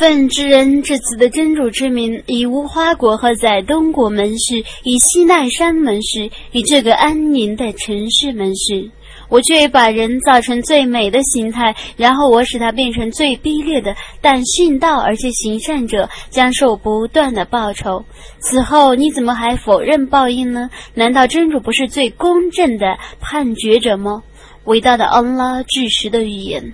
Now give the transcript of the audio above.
奉知人至此的真主之名，以无花果和在东国门市，以西奈山门市，以这个安宁的城市门市。我却把人造成最美的形态，然后我使它变成最卑劣的，但殉道而且行善者将受不断的报酬。此后你怎么还否认报应呢？难道真主不是最公正的判决者吗？伟大的安拉至实的预言。